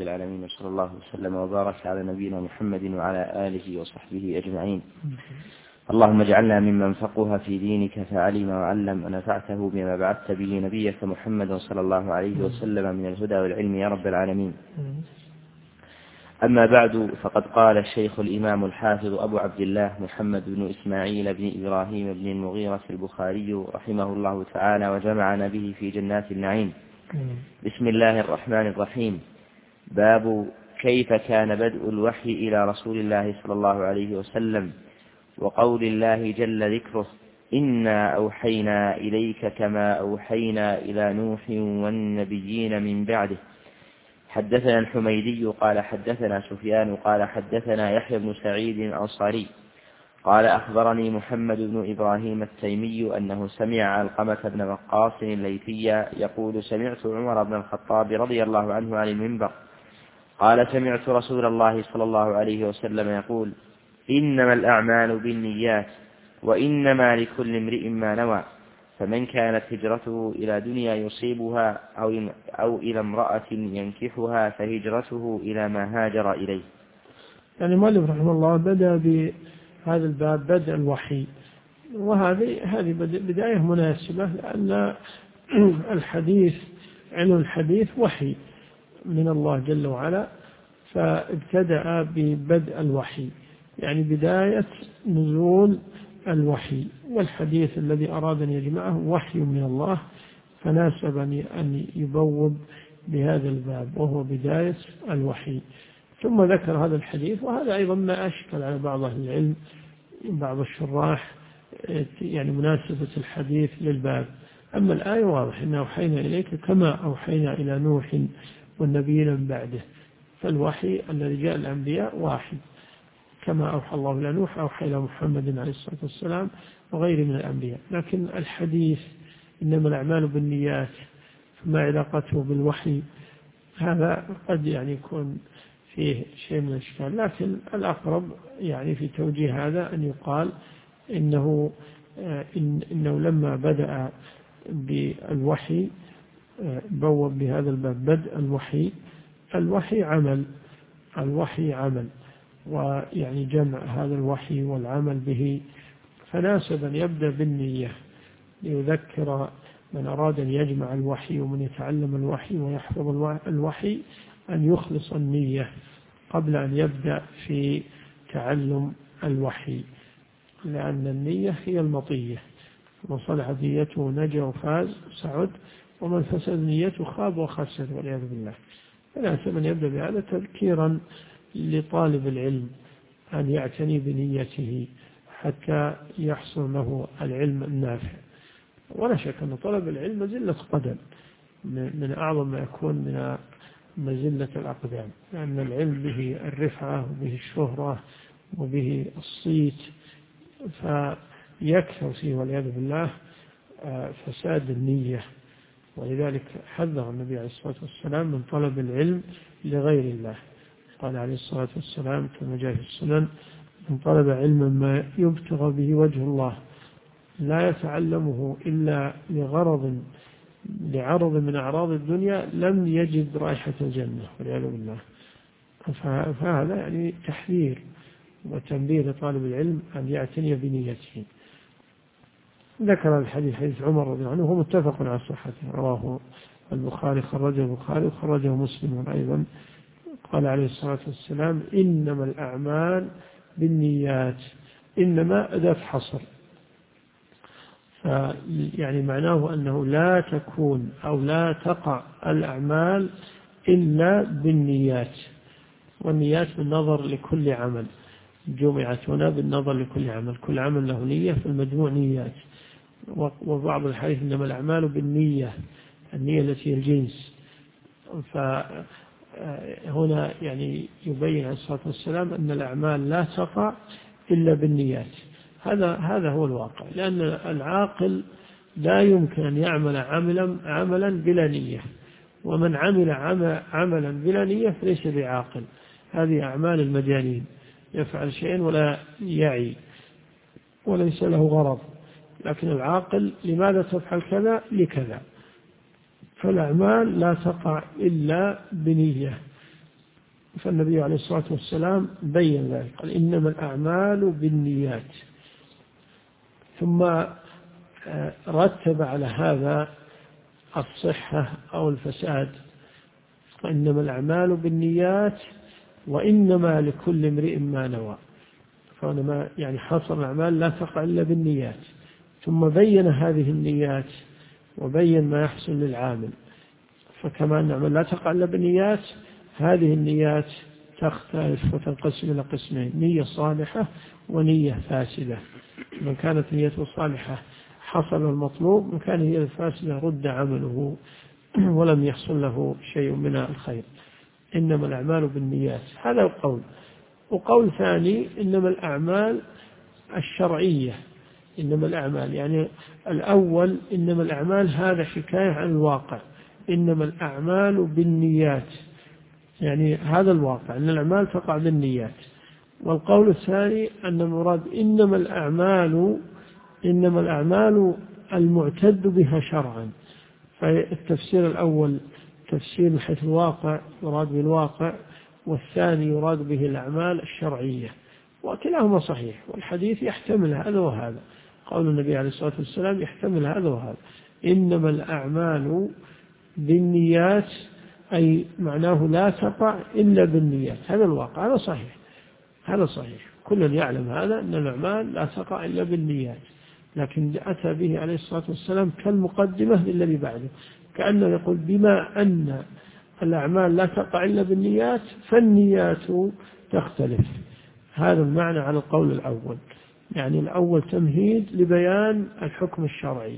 العالمين، وصلى الله وسلم وبارك على نبينا محمد وعلى آله وصحبه أجمعين. اللهم اجعلنا ممن فقه في دينك فعلم وعلم ونفعته بما بعثت به نبيك محمد صلى الله عليه وسلم من الهدى والعلم يا رب العالمين. أما بعد، فقد قال الشيخ الإمام الحافظ أبو عبد الله محمد بن إسماعيل بن إبراهيم بن المغيرة البخاري رحمه الله تعالى وجمعنا به في جنات النعيم. بسم الله الرحمن الرحيم. باب كيف كان بدء الوحي إلى رسول الله صلى الله عليه وسلم، وقول الله جل ذكره: إنا أوحينا إليك كما أوحينا إلى نوح والنبيين من بعده. حدثنا الحميدي قال حدثنا سفيان قال حدثنا يحيى بن سعيد الأنصاري قال أخبرني محمد بن إبراهيم التيمي أنه سمع علقمة بن وقاص الليثي يقول: سمعت عمر بن الخطاب رضي الله عنه عن المنبر قال: سمعت رسول الله صلى الله عليه وسلم يقول: إنما الأعمال بالنيات وإنما لكل امرئ ما نوى، فمن كانت هجرته إلى دنيا يصيبها أو إلى امرأة ينكحها فهجرته إلى ما هاجر إليه. يعني مؤلف رحمه الله بدأ بهذا الباب بدء الوحي، وهذه بداية مناسبة، لأن الحديث علم الحديث وحي من الله جل وعلا، فابتدأ ببدء الوحي، يعني بداية نزول الوحي، والحديث الذي أراد أن يجمعه وحي من الله، فناسب أن يبوب بهذا الباب وهو بداية الوحي. ثم ذكر هذا الحديث، وهذا أيضا ما أشكل على بعض أهل العلم، بعض الشراح، يعني مناسبة الحديث للباب. أما الآية واضح: إنا أوحينا إليك كما أوحينا إلى نوح والنبيين من بعده، فالوحي الذي جاء الأنبياء واحد، كما أوحى الله إلى نوح أوحى إلى محمد عليه الصلاة والسلام وغيره من الأنبياء. لكن الحديث إنما الأعمال بالنيات، فما علاقته بالوحي؟ هذا قد يعني يكون فيه شيء من الإشكال، لكن الأقرب يعني في توجيه هذا أن يقال إنه لما بدأ بالوحي بوب بهذا الباب بدء الوحي عمل، ويعني جمع هذا الوحي والعمل به، فناسب أن يبدأ بالنية ليذكر من أراد أن يجمع الوحي ومن يتعلم الوحي ويحفظ الوحي أن يخلص النية قبل أن يبدأ في تعلم الوحي، لأن النية هي المطية، من صلح نيته نجا وفاز سعد، ومن فسد نيته خاب وخسر والعياذ بالله. فناسب أن يبدأ بهذا تذكيرا لطالب العلم أن يعتني بنيته حتى يحصل له العلم النافع. ولا شك أن طلب العلم مزلة قدم، من أعظم ما يكون من مزلة الأقدام، لأن العلم به الرفعة وبه الشهرة وبه الصيت، فيكثر فيه والعياذ بالله فساد النية. ولذلك حذر النبي عليه الصلاة والسلام من طلب العلم لغير الله. قال عليه الصلاة والسلام كما جاء في السنن: من طلب علما ما يبتغى به وجه الله لا يتعلمه إلا لعرض من أعراض الدنيا لم يجد رائحة الجنة والعياذ بالله. فهذا يعني تحذير وتنبيه لطالب العلم أن يعتني بنيته. ذكر الحديث حديث عمر رضي الله عنه، وهو متفق على صحته، رواه البخاري، خرجه البخاري وخرجه مسلم أيضا. قال عليه الصلاة والسلام: إنما الأعمال بالنيات. إنما أداة حصر، يعني معناه أنه لا تكون أو لا تقع الأعمال إلا بالنيات، والنيات بالنظر لكل عمل، جمعت هنا بالنظر لكل عمل، كل عمل له نية، فالمجموع نيات. وبعض الحديث: إنما الأعمال بالنية، النية التي هي الجنس. فهنا يعني يبين عليه الصلاة والسلام أن الأعمال لا تقع إلا بالنيات. هذا هو الواقع، لأن العاقل لا يمكن أن يعمل عملا بلا نية، ومن عمل عملا بلا نية فليس بعاقل. هذه أعمال المجانين، يفعل شيئا ولا يعي وليس له غرض. لكن العاقل: لماذا تفعل كذا؟ لكذا. فالأعمال لا تقع إلا بنية. فالنبي عليه الصلاة والسلام بين ذلك، قال إنما الأعمال بالنيات، ثم رتب على هذا الصحة أو الفساد، إنما الأعمال بالنيات وإنما لكل امرئ ما نوى، فإنما يعني حصر الأعمال لا تقع إلا بالنيات، ثم بين هذه النيات وبين ما يحصل للعامل. فكما أن الأعمال لا تقع إلا بالنيات، هذه النيات تختلف وتنقسم إلى قسمين: نية صالحة ونية فاسدة. من كانت نيته صالحة حصل المطلوب، من كان هي الفاسدة رد عمله ولم يحصل له شيء من الخير. إنما الأعمال بالنيات، هذا القول. وقول ثاني: إنما الأعمال الشرعية. إنما الأعمال يعني الأول إنما الأعمال هذا حكاية عن الواقع، إنما الأعمال بالنيات يعني هذا الواقع أن الأعمال تقع بالنيات. والقول الثاني أن المراد إنما الأعمال المعتد بها شرعا. فالتفسير الأول تفسير من حيث الواقع، يراد بالواقع، والثاني يراد به الأعمال الشرعية، وكلاهما صحيح، والحديث يحتمل هذا وهذا. قول النبي عليه الصلاة والسلام يحتمل هذا وهذا. إنما الأعمال بالنيات أي معناه لا تقع إلا بالنيات، هذا الواقع، هذا صحيح، هذا صحيح، كل يعلم هذا أن الأعمال لا تقع إلا بالنيات، لكن أتى به عليه الصلاة والسلام كالمقدمة للذي بعده، كأنه يقول بما أن الأعمال لا تقع إلا بالنيات فالنيات تختلف. هذا المعنى على القول الأول، يعني الأول تمهيد لبيان الحكم الشرعي.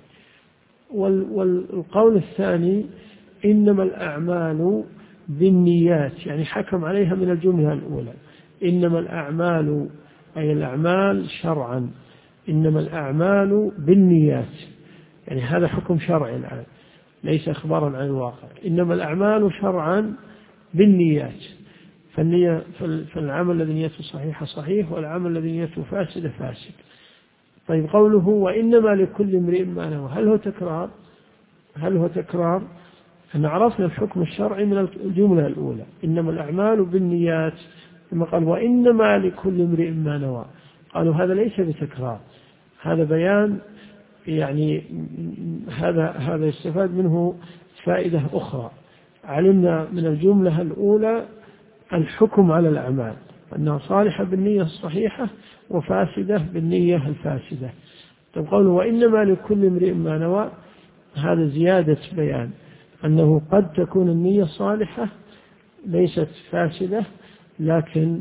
والقول الثاني إنما الأعمال بالنيات يعني حكم عليها من الجملة الأولى. إنما الأعمال أي الأعمال شرعا، إنما الأعمال بالنيات يعني هذا حكم شرعي الآن ليس إخبارا عن الواقع. إنما الأعمال شرعا بالنيات، فالنية فالعمل الذي نيته صحيحة صحيح، والعمل الذي نيته فاسدة فاسد. طيب قوله وإنما لكل امرئ ما نوى، هل هو تكرار؟ أن عرفنا الحكم الشرعي من الجملة الأولى إنما الأعمال بالنيات، ثم قال وإنما لكل امرئ ما نوى. قالوا هذا ليس بتكرار، هذا بيان، يعني هذا يستفاد منه فائدة أخرى. علمنا من الجملة الأولى الحكم على الأعمال أنها صالحة بالنية الصحيحة وفاسدة بالنية الفاسدة. طيب قوله وإنما لكل امرئ ما نوى، هذا زيادة بيان أنه قد تكون النية صالحة ليست فاسدة، لكن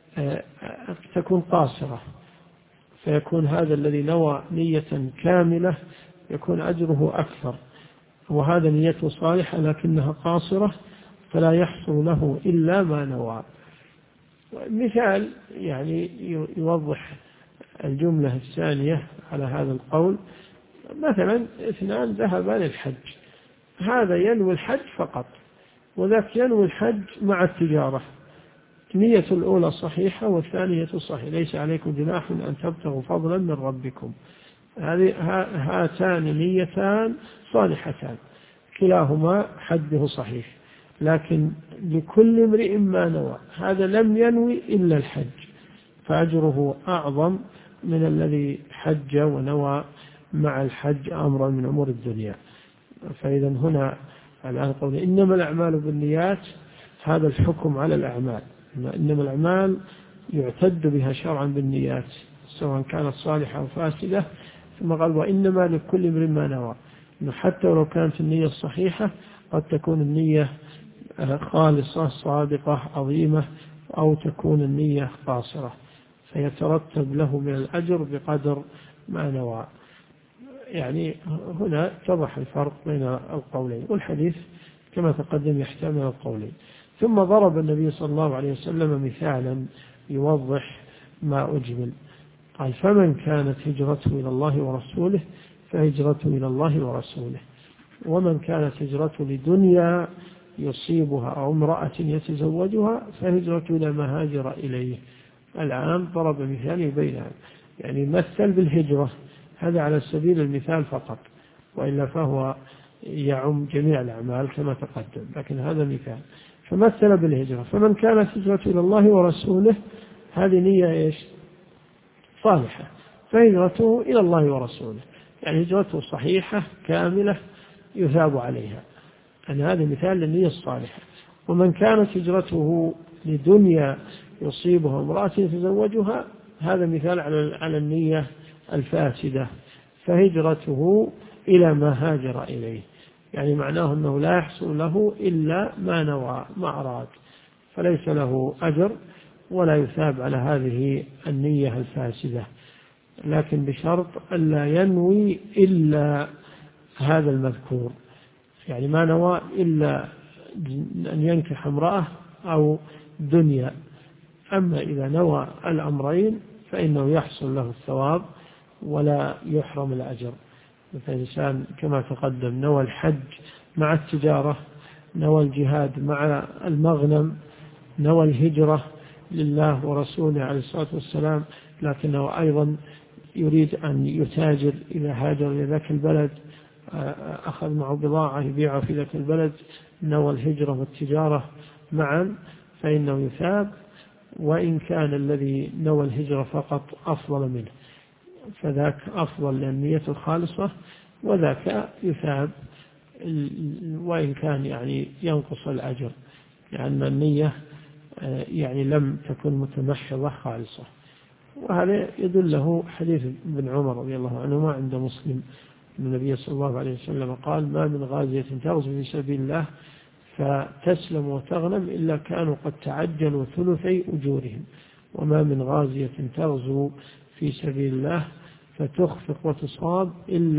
تكون قاصرة، فيكون هذا الذي نوى نية كاملة يكون أجره أكثر، وهذا نيته صالحة لكنها قاصرة فلا يحصل له إلا ما نوى. مثال يعني يوضح الجملة الثانية على هذا القول: مثلا اثنان ذهبا للحج، هذا ينوي الحج فقط وذاك ينوي الحج مع التجارة، نية الأولى صحيحة والثانية صحيحة، ليس عليكم جناح أن تبتغوا فضلا من ربكم. هاتان نيتان صالحتان كلاهما حجه صحيح، لكن لكل امرئ ما نوى، هذا لم ينوي إلا الحج فأجره أعظم من الذي حج ونوى مع الحج أمرا من أمور الدنيا. فإذا هنا الآن قول إنما الأعمال بالنيات، هذا الحكم على الأعمال، إنما الأعمال يعتد بها شرعا بالنيات سواء كانت صالحة أو فاسدة. ثم قال وإنما لكل امرئ ما نوى، إنه حتى ولو كانت النية الصحيحة قد تكون النية خالصة صادقة عظيمة، أو تكون النية قاصرة، فيترتب له من الأجر بقدر ما نوى. يعني هنا اتضح الفرق بين القولين، والحديث كما تقدم يحتمل القولين. ثم ضرب النبي صلى الله عليه وسلم مثالا يوضح ما أجمل، قال فمن كانت هجرته إلى الله ورسوله فهجرته إلى الله ورسوله، ومن كانت هجرته لدنيا يصيبها أو امرأة يتزوجها فهجرته إلى ما هاجر إليه. الآن ضرب مثال يبين، يعني مثل بالهجرة، هذا على سبيل المثال فقط، وإلا فهو يعم جميع الأعمال كما تقدم، لكن هذا مثال. فمثل بالهجرة. فمن كانت هجرته إلى الله ورسوله هذه نية إيش؟ صالحة، فهجرته إلى الله ورسوله، يعني هجرته صحيحة كاملة يثاب عليها، يعني هذا مثال للنية الصالحة. ومن كانت هجرته لدنيا يصيبها امرأة يتزوجها هذا مثال على النية الفاسدة، فهجرته إلى ما هاجر إليه، يعني معناه أنه لا يحصل له إلا ما نوى ما أراد، فليس له أجر ولا يثاب على هذه النية الفاسدة، لكن بشرط ألا ينوي إلا هذا المذكور، يعني ما نوى إلا أن ينكح امرأة أو دنيا. أما إذا نوى الأمرين فإنه يحصل له الثواب ولا يحرم الأجر. مثل إنسان كما تقدم نوى الحج مع التجارة، نوى الجهاد مع المغنم، نوى الهجرة لله ورسوله عليه الصلاة والسلام، لكنه أيضا يريد أن يتاجر إذا هاجر إلى ذاك البلد، أخذ معه بضاعة يبيعها في ذاك البلد، نوى الهجرة والتجارة معا فإنه يثاب، وإن كان الذي نوى الهجرة فقط أفضل منه فذاك أفضل للنية الخالصة، وذاك يثاب وإن كان يعني ينقص الأجر لأن النية يعني لم تكن متمحضة خالصة. وهذا يدله حديث ابن عمر رضي الله عنهما عند مسلم أن النبي صلى الله عليه وسلم قال: ما من غازية تغزو في سبيل الله فتسلم وتغنم إلا كانوا قد تعجلوا ثلثي أجورهم، وما من غازية تغزو في سبيل الله فتخفق وتصاب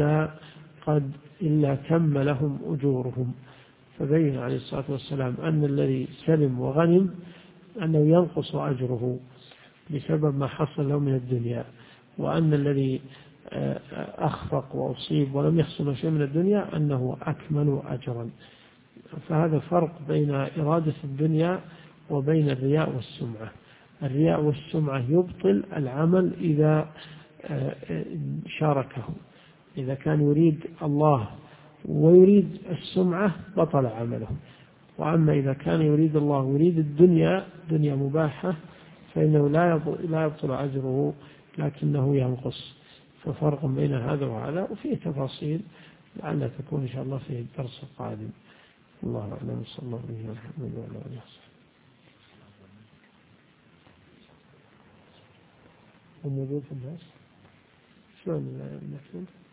إلا تم لهم أجورهم. فبين عليه الصلاة والسلام أن الذي سلم وغنم أنه ينقص أجره بسبب ما حصل له من الدنيا، وأن الذي أخفق وأصيب ولم يحصل شيء من الدنيا أنه أكمل أجرا. فهذا فرق بين إرادة الدنيا وبين الرياء والسمعة. الرياء والسمعة يبطل العمل إذا شاركه، إذا كان يريد الله ويريد السمعة بطل عمله. وأما إذا كان يريد الله ويريد الدنيا دنيا مباحة فإنه لا يبطل أجره لكنه ينقص. ففرق بين هذا وهذا، وفيه تفاصيل لعلها تكون إن شاء الله في الدرس القادم. الله أعلم. صلى الله عليه وسلم وعلى آله وصحبه. الموجود في الناس شلون المكتوب؟